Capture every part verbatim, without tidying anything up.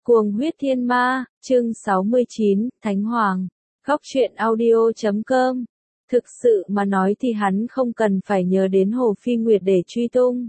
Cuồng huyết thiên ma, chương sáu mươi chín, Thánh Hoàng. Góc truyện audio chấm com. Thực sự mà nói thì hắn không cần phải nhờ đến Hồ Phi Nguyệt để truy tung.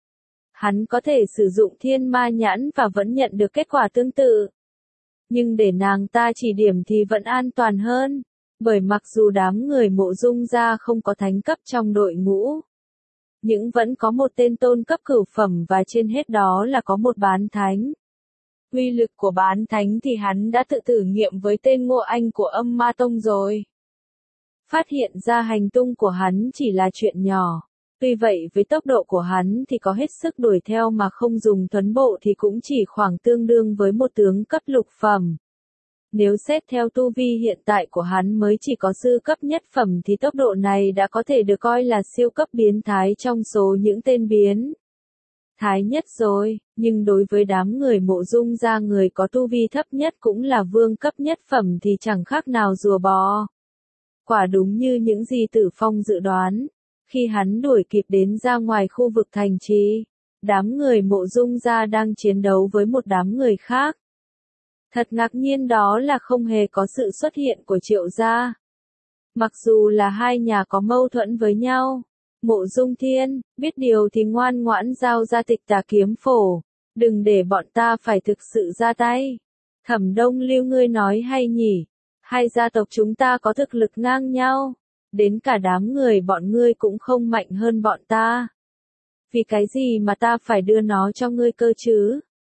Hắn có thể sử dụng thiên ma nhãn và vẫn nhận được kết quả tương tự. Nhưng để nàng ta chỉ điểm thì vẫn an toàn hơn. Bởi mặc dù đám người Mộ Dung gia không có thánh cấp trong đội ngũ, nhưng vẫn có một tên tôn cấp cửu phẩm và trên hết đó là có một bán thánh. Uy lực của bán thánh thì hắn đã tự thử nghiệm với tên Ngô Anh của Âm Ma Tông rồi. Phát hiện ra hành tung của hắn chỉ là chuyện nhỏ. Tuy vậy với tốc độ của hắn thì có hết sức đuổi theo mà không dùng thuấn bộ thì cũng chỉ khoảng tương đương với một tướng cấp lục phẩm. Nếu xét theo tu vi hiện tại của hắn mới chỉ có sư cấp nhất phẩm thì tốc độ này đã có thể được coi là siêu cấp biến thái trong số những tên biến thái nhất rồi, nhưng đối với đám người Mộ Dung gia người có tu vi thấp nhất cũng là vương cấp nhất phẩm thì chẳng khác nào rùa bò. Quả đúng như những gì Tử Phong dự đoán, khi hắn đuổi kịp đến ra ngoài khu vực thành trì, đám người Mộ Dung gia đang chiến đấu với một đám người khác. Thật ngạc nhiên đó là không hề có sự xuất hiện của Triệu gia. Mặc dù là hai nhà có mâu thuẫn với nhau, Mộ Dung Thiên, biết điều thì ngoan ngoãn giao ra Tịch Tà Kiếm Phổ, đừng để bọn ta phải thực sự ra tay. Thẩm Đông Lưu ngươi nói hay nhỉ, hai gia tộc chúng ta có thực lực ngang nhau, đến cả đám người bọn ngươi cũng không mạnh hơn bọn ta. Vì cái gì mà ta phải đưa nó cho ngươi cơ chứ?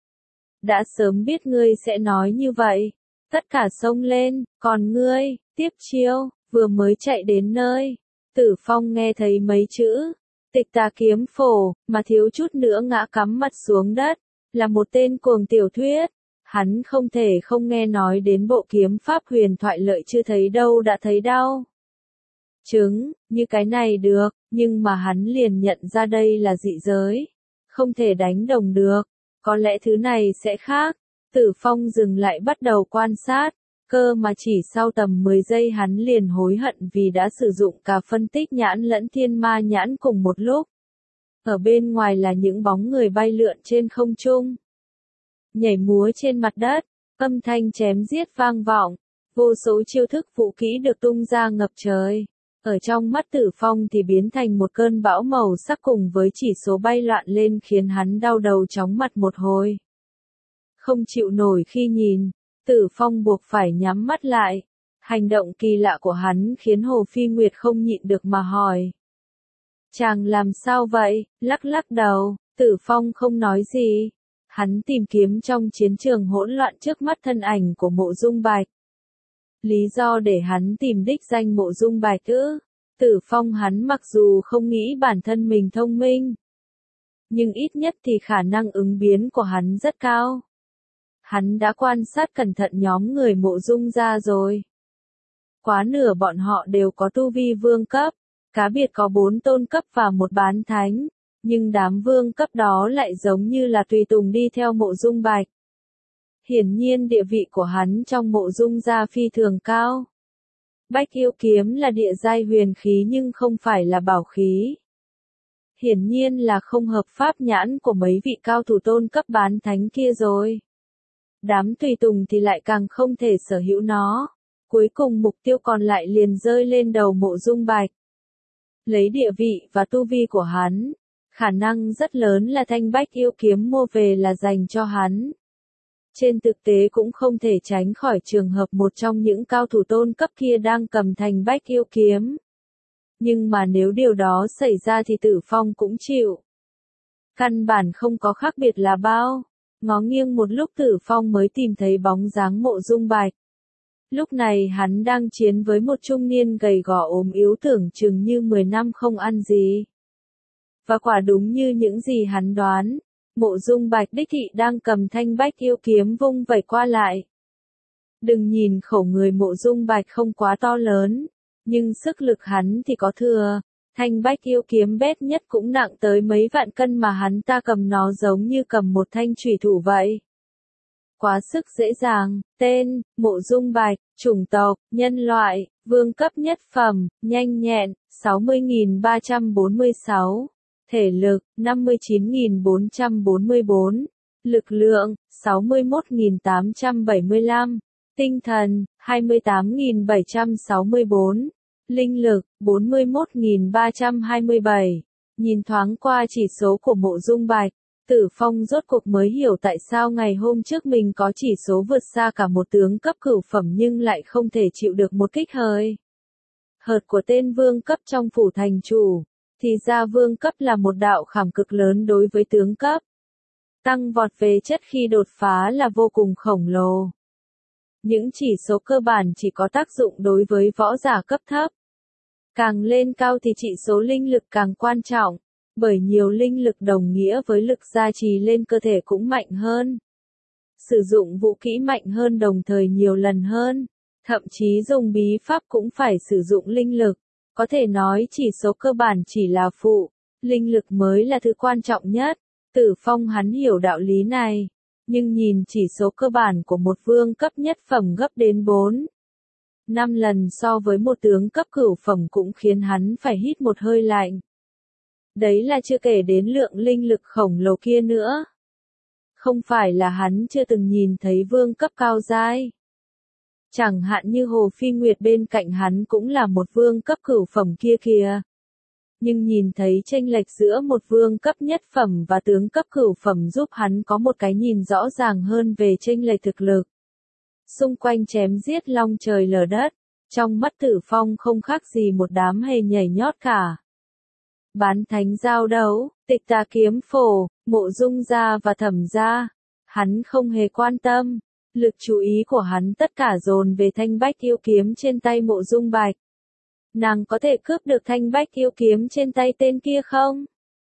Đã sớm biết ngươi sẽ nói như vậy, tất cả xông lên, còn ngươi, tiếp chiêu, vừa mới chạy đến nơi. Tử Phong nghe thấy mấy chữ, Tịch Tà Kiếm Phổ, mà thiếu chút nữa ngã cắm mặt xuống đất, là một tên cuồng tiểu thuyết. Hắn không thể không nghe nói đến bộ kiếm pháp huyền thoại lợi chưa thấy đâu đã thấy đau. Chứng, như cái này được, nhưng mà hắn liền nhận ra đây là dị giới. Không thể đánh đồng được, có lẽ thứ này sẽ khác. Tử Phong dừng lại bắt đầu quan sát. Cơ mà chỉ sau tầm mười giây hắn liền hối hận vì đã sử dụng cả phân tích nhãn lẫn thiên ma nhãn cùng một lúc. Ở bên ngoài là những bóng người bay lượn trên không trung, nhảy múa trên mặt đất, âm thanh chém giết vang vọng, vô số chiêu thức vũ kỹ được tung ra ngập trời. Ở trong mắt Tử Phong thì biến thành một cơn bão màu sắc cùng với chỉ số bay loạn lên khiến hắn đau đầu chóng mặt một hồi. Không chịu nổi khi nhìn, Tử Phong buộc phải nhắm mắt lại. Hành động kỳ lạ của hắn khiến Hồ Phi Nguyệt không nhịn được mà hỏi. Chàng làm sao vậy? Lắc lắc đầu, Tử Phong không nói gì. Hắn tìm kiếm trong chiến trường hỗn loạn trước mắt thân ảnh của Mộ Dung Bạch. Lý do để hắn tìm đích danh Mộ Dung Bạch ư? Tử Phong hắn mặc dù không nghĩ bản thân mình thông minh, nhưng ít nhất thì khả năng ứng biến của hắn rất cao. Hắn đã quan sát cẩn thận nhóm người Mộ Dung gia rồi. Quá nửa bọn họ đều có tu vi vương cấp, cá biệt có bốn tôn cấp và một bán thánh, nhưng đám vương cấp đó lại giống như là tùy tùng đi theo Mộ Dung Bạch. Hiển nhiên địa vị của hắn trong Mộ Dung gia phi thường cao. Bách yêu kiếm là địa giai huyền khí nhưng không phải là bảo khí. Hiển nhiên là không hợp pháp nhãn của mấy vị cao thủ tôn cấp bán thánh kia rồi. Đám tùy tùng thì lại càng không thể sở hữu nó. Cuối cùng mục tiêu còn lại liền rơi lên đầu Mộ Dung Bạch. Lấy địa vị và tu vi của hắn, khả năng rất lớn là thanh bách yêu kiếm mua về là dành cho hắn. Trên thực tế cũng không thể tránh khỏi trường hợp một trong những cao thủ tôn cấp kia đang cầm thanh bách yêu kiếm. Nhưng mà nếu điều đó xảy ra thì Tử Phong cũng chịu. Căn bản không có khác biệt là bao. Ngó nghiêng một lúc Tử Phong mới tìm thấy bóng dáng Mộ Dung Bạch. Lúc này hắn đang chiến với một trung niên gầy gò ốm yếu tưởng chừng như mười năm không ăn gì. Và quả đúng như những gì hắn đoán, Mộ Dung Bạch đích thị đang cầm thanh bách yêu kiếm vung vẩy qua lại. Đừng nhìn khẩu người Mộ Dung Bạch không quá to lớn, nhưng sức lực hắn thì có thừa. Thanh bách yêu kiếm bét nhất cũng nặng tới mấy vạn cân mà hắn ta cầm nó giống như cầm một thanh chủy thủ vậy. Quá sức dễ dàng. Tên, Mộ Dung Bạch, chủng tộc, nhân loại, vương cấp nhất phẩm, nhanh nhẹn, sáu mươi nghìn ba trăm bốn mươi sáu, thể lực, năm mươi chín nghìn bốn trăm bốn mươi bốn, Lực lượng, sáu mươi mốt nghìn tám trăm bảy mươi lăm. Tinh thần, hai mươi tám nghìn bảy trăm sáu mươi bốn. Linh lực, bốn mươi mốt nghìn ba trăm hai mươi bảy. Nhìn thoáng qua chỉ số của Mộ Dung Bạch, Tử Phong rốt cuộc mới hiểu tại sao ngày hôm trước mình có chỉ số vượt xa cả một tướng cấp cửu phẩm nhưng lại không thể chịu được một kích hơi hợt của tên vương cấp trong phủ thành chủ. Thì ra vương cấp là một đạo khảm cực lớn đối với tướng cấp. Tăng vọt về chất khi đột phá là vô cùng khổng lồ. Những chỉ số cơ bản chỉ có tác dụng đối với võ giả cấp thấp. Càng lên cao thì chỉ số linh lực càng quan trọng, bởi nhiều linh lực đồng nghĩa với lực gia trì lên cơ thể cũng mạnh hơn. Sử dụng vũ kỹ mạnh hơn đồng thời nhiều lần hơn, thậm chí dùng bí pháp cũng phải sử dụng linh lực. Có thể nói chỉ số cơ bản chỉ là phụ, linh lực mới là thứ quan trọng nhất. Tử Phong hắn hiểu đạo lý này, nhưng nhìn chỉ số cơ bản của một vương cấp nhất phẩm gấp đến bốn, năm lần so với một tướng cấp cửu phẩm cũng khiến hắn phải hít một hơi lạnh. Đấy là chưa kể đến lượng linh lực khổng lồ kia nữa. Không phải là hắn chưa từng nhìn thấy vương cấp cao giai. Chẳng hạn như Hồ Phi Nguyệt bên cạnh hắn cũng là một vương cấp cửu phẩm kia kìa. Nhưng nhìn thấy chênh lệch giữa một vương cấp nhất phẩm và tướng cấp cửu phẩm giúp hắn có một cái nhìn rõ ràng hơn về chênh lệch thực lực. Xung quanh chém giết long trời lở đất, trong mắt Tử Phong không khác gì một đám hề nhảy nhót cả. Bán thánh giao đấu, Tịch Tà kiếm phổ, Mộ Dung gia và Thẩm gia, hắn không hề quan tâm. Lực chú ý của hắn tất cả dồn về thanh bách yêu kiếm trên tay Mộ Dung Bạch. Nàng có thể cướp được thanh bách yêu kiếm trên tay tên kia không?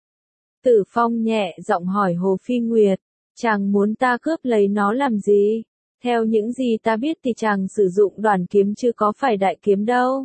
Tử Phong nhẹ giọng hỏi Hồ Phi Nguyệt, chàng muốn ta cướp lấy nó làm gì? Theo những gì ta biết thì chàng sử dụng đoản kiếm chứ có phải đại kiếm đâu.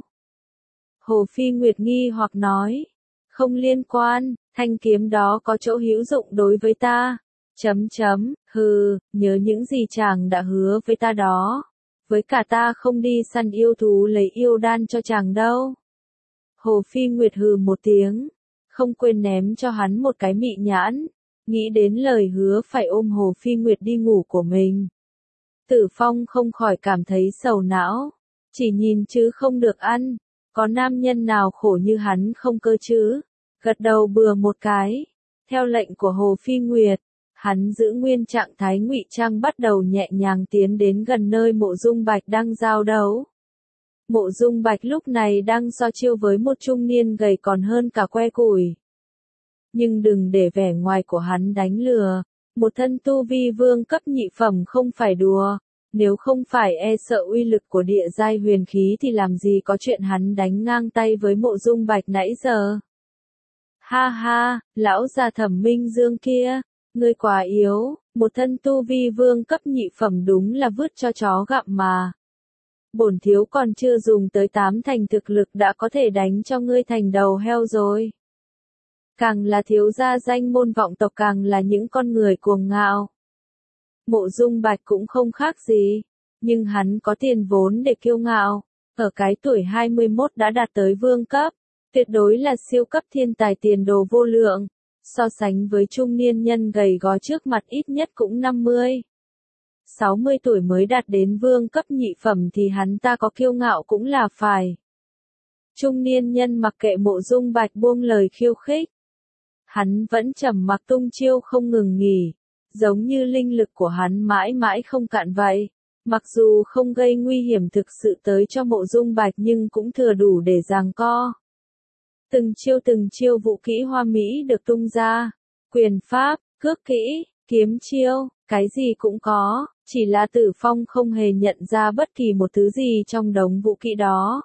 Hồ Phi Nguyệt nghi hoặc nói, không liên quan, thanh kiếm đó có chỗ hữu dụng đối với ta. Chấm chấm, hừ, nhớ những gì chàng đã hứa với ta đó. Với cả ta không đi săn yêu thú lấy yêu đan cho chàng đâu. Hồ Phi Nguyệt hừ một tiếng, không quên ném cho hắn một cái mị nhãn, nghĩ đến lời hứa phải ôm Hồ Phi Nguyệt đi ngủ của mình. Tử Phong không khỏi cảm thấy sầu não, chỉ nhìn chứ không được ăn, có nam nhân nào khổ như hắn không cơ chứ, gật đầu bừa một cái, theo lệnh của Hồ Phi Nguyệt. Hắn giữ nguyên trạng thái ngụy trang bắt đầu nhẹ nhàng tiến đến gần nơi Mộ Dung Bạch đang giao đấu. Mộ Dung Bạch lúc này đang so chiêu với một trung niên gầy còn hơn cả que củi. Nhưng đừng để vẻ ngoài của hắn đánh lừa, một thân tu vi vương cấp nhị phẩm không phải đùa, nếu không phải e sợ uy lực của địa giai huyền khí thì làm gì có chuyện hắn đánh ngang tay với Mộ Dung Bạch nãy giờ. Ha ha, lão già Thẩm Minh Dương kia. Ngươi quá yếu, một thân tu vi vương cấp nhị phẩm đúng là vứt cho chó gặm mà. Bổn thiếu còn chưa dùng tới tám thành thực lực đã có thể đánh cho ngươi thành đầu heo rồi. Càng là thiếu gia danh môn vọng tộc càng là những con người cuồng ngạo. Mộ Dung Bạch cũng không khác gì, nhưng hắn có tiền vốn để kiêu ngạo, ở cái tuổi hai mươi mốt đã đạt tới vương cấp, tuyệt đối là siêu cấp thiên tài tiền đồ vô lượng. So sánh với trung niên nhân gầy gò trước mặt ít nhất cũng năm mươi, sáu mươi tuổi mới đạt đến vương cấp nhị phẩm thì hắn ta có kiêu ngạo cũng là phải. Trung niên nhân mặc kệ Mộ Dung Bạch buông lời khiêu khích. Hắn vẫn trầm mặc tung chiêu không ngừng nghỉ, giống như linh lực của hắn mãi mãi không cạn vậy. Mặc dù không gây nguy hiểm thực sự tới cho Mộ Dung Bạch nhưng cũng thừa đủ để giằng co. Từng chiêu từng chiêu vũ kỹ hoa mỹ được tung ra, quyền pháp, cước kỹ, kiếm chiêu, cái gì cũng có, chỉ là Tử Phong không hề nhận ra bất kỳ một thứ gì trong đống vũ kỹ đó.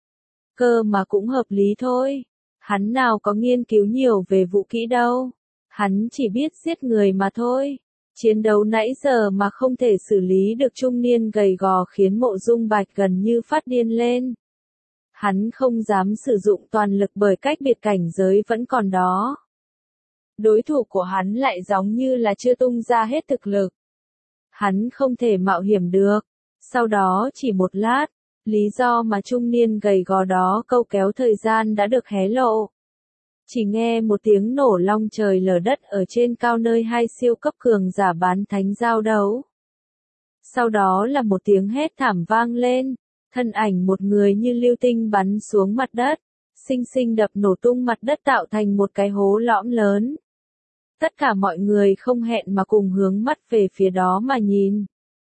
Cơ mà cũng hợp lý thôi, hắn nào có nghiên cứu nhiều về vũ kỹ đâu, hắn chỉ biết giết người mà thôi. Chiến đấu nãy giờ mà không thể xử lý được trung niên gầy gò khiến Mộ Dung Bạch gần như phát điên lên. Hắn không dám sử dụng toàn lực bởi cách biệt cảnh giới vẫn còn đó. Đối thủ của hắn lại giống như là chưa tung ra hết thực lực. Hắn không thể mạo hiểm được. Sau đó chỉ một lát, lý do mà trung niên gầy gò đó câu kéo thời gian đã được hé lộ. Chỉ nghe một tiếng nổ long trời lở đất ở trên cao nơi hai siêu cấp cường giả bán thánh giao đấu. Sau đó là một tiếng hét thảm vang lên, thân ảnh một người như lưu tinh bắn xuống mặt đất, xinh xinh đập nổ tung mặt đất tạo thành một cái hố lõm lớn. Tất cả mọi người không hẹn mà cùng hướng mắt về phía đó mà nhìn.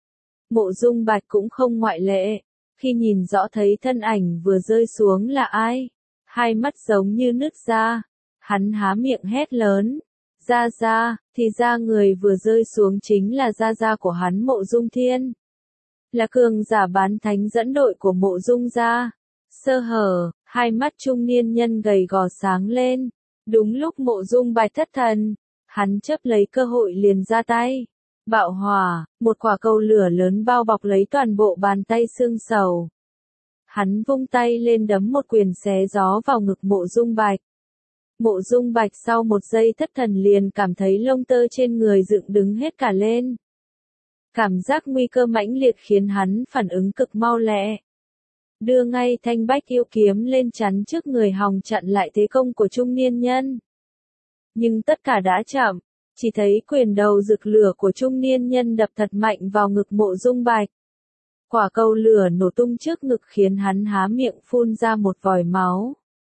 Mộ Dung Bạch cũng không ngoại lệ, khi nhìn rõ thấy thân ảnh vừa rơi xuống là ai, hai mắt giống như nứt ra, hắn há miệng hét lớn, Gia Gia, thì ra người vừa rơi xuống chính là Gia Gia của hắn Mộ Dung Thiên. Là cường giả bán thánh dẫn đội của Mộ Dung gia. Sơ hở, hai mắt trung niên nhân gầy gò sáng lên, đúng lúc Mộ Dung Bạch thất thần, hắn chớp lấy cơ hội liền ra tay. Bạo hỏa, một quả cầu lửa lớn bao bọc lấy toàn bộ bàn tay xương sầu. Hắn vung tay lên đấm một quyền xé gió vào ngực Mộ Dung Bạch. Mộ Dung Bạch sau một giây thất thần liền cảm thấy lông tơ trên người dựng đứng hết cả lên. Cảm giác nguy cơ mãnh liệt khiến hắn phản ứng cực mau lẹ. Đưa ngay thanh bách yêu kiếm lên chắn trước người hòng chặn lại thế công của trung niên nhân. Nhưng tất cả đã chậm, chỉ thấy quyền đầu rực lửa của trung niên nhân đập thật mạnh vào ngực Mộ Dung Bạch. Quả cầu lửa nổ tung trước ngực khiến hắn há miệng phun ra một vòi máu.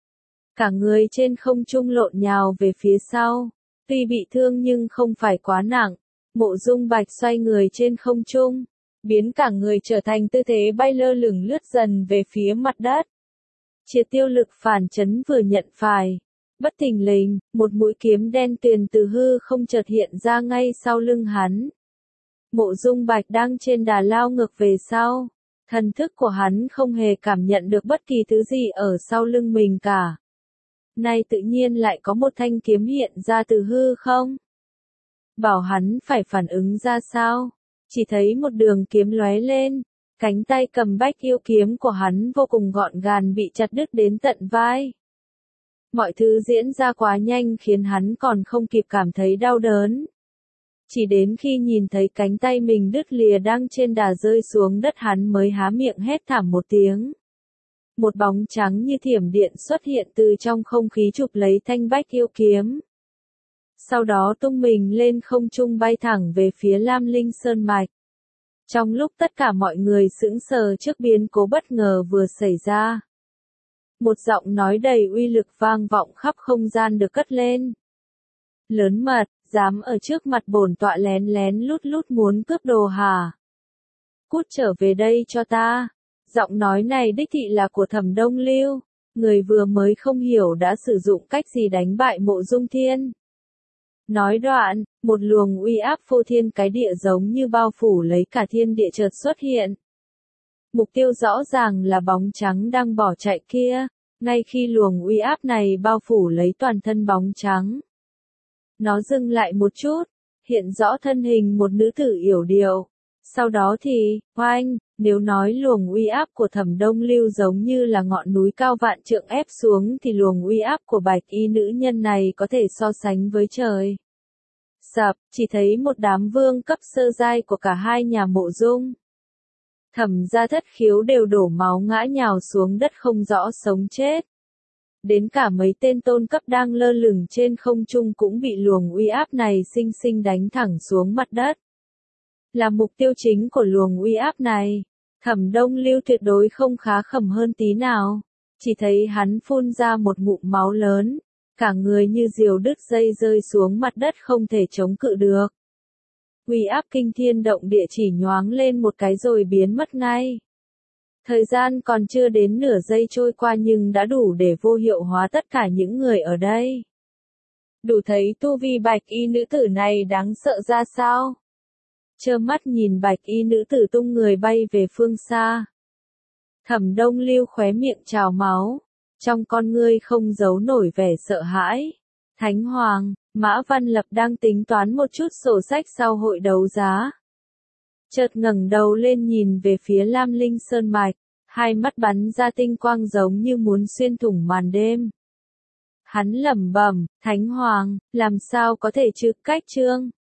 Cả người trên không trung lộn nhào về phía sau, tuy bị thương nhưng không phải quá nặng. Mộ Dung Bạch xoay người trên không trung, biến cả người trở thành tư thế bay lơ lửng lướt dần về phía mặt đất. Triệt tiêu lực phản chấn vừa nhận phải. Bất thình lình, một mũi kiếm đen tuyền từ hư không chợt hiện ra ngay sau lưng hắn. Mộ Dung Bạch đang trên đà lao ngược về sau. Thần thức của hắn không hề cảm nhận được bất kỳ thứ gì ở sau lưng mình cả. Nay tự nhiên lại có một thanh kiếm hiện ra từ hư không. Bảo hắn phải phản ứng ra sao? Chỉ thấy một đường kiếm lóe lên, cánh tay cầm bách yêu kiếm của hắn vô cùng gọn gàng bị chặt đứt đến tận vai. Mọi thứ diễn ra quá nhanh khiến hắn còn không kịp cảm thấy đau đớn. Chỉ đến khi nhìn thấy cánh tay mình đứt lìa đang trên đà rơi xuống đất hắn mới há miệng hét thảm một tiếng. Một bóng trắng như thiểm điện xuất hiện từ trong không khí chụp lấy thanh bách yêu kiếm. Sau đó tung mình lên không trung bay thẳng về phía Lam Linh Sơn Mạch. Trong lúc tất cả mọi người sững sờ trước biến cố bất ngờ vừa xảy ra. Một giọng nói đầy uy lực vang vọng khắp không gian được cất lên. Lớn mật, dám ở trước mặt bổn tọa lén lén lút lút muốn cướp đồ hả? Cút trở về đây cho ta. Giọng nói này đích thị là của Thẩm Đông Lưu, người vừa mới không hiểu đã sử dụng cách gì đánh bại Mộ Dung Thiên. Nói đoạn, một luồng uy áp phô thiên cái địa giống như bao phủ lấy cả thiên địa chợt xuất hiện. Mục tiêu rõ ràng là bóng trắng đang bỏ chạy kia, ngay khi luồng uy áp này bao phủ lấy toàn thân bóng trắng. Nó dừng lại một chút, hiện rõ thân hình một nữ tử yểu điệu. Sau đó thì, oanh, nếu nói luồng uy áp của Thẩm Đông Lưu giống như là ngọn núi cao vạn trượng ép xuống thì luồng uy áp của bạch y nữ nhân này có thể so sánh với trời. Sập, chỉ thấy một đám vương cấp sơ giai của cả hai nhà Mộ Dung. Thẩm gia thất khiếu đều đổ máu ngã nhào xuống đất không rõ sống chết. Đến cả mấy tên tôn cấp đang lơ lửng trên không trung cũng bị luồng uy áp này sinh sinh đánh thẳng xuống mặt đất. Là mục tiêu chính của luồng uy áp này, Thẩm Đông Lưu tuyệt đối không khá khẩm hơn tí nào. Chỉ thấy hắn phun ra một ngụm máu lớn, cả người như diều đứt dây rơi xuống mặt đất không thể chống cự được. Uy áp kinh thiên động địa chỉ nhoáng lên một cái rồi biến mất ngay. Thời gian còn chưa đến nửa giây trôi qua nhưng đã đủ để vô hiệu hóa tất cả những người ở đây. Đủ thấy tu vi bạch y nữ tử này đáng sợ ra sao. Trơ mắt nhìn bạch y nữ tử tung người bay về phương xa. Thẩm Đông Lưu khóe miệng trào máu, trong con ngươi không giấu nổi vẻ sợ hãi. Thánh Hoàng, Mã Văn Lập đang tính toán một chút sổ sách sau hội đấu giá. Chợt ngẩng đầu lên nhìn về phía Lam Linh Sơn Mạch, hai mắt bắn ra tinh quang giống như muốn xuyên thủng màn đêm. Hắn lẩm bẩm, Thánh Hoàng, làm sao có thể chứ, cách trương.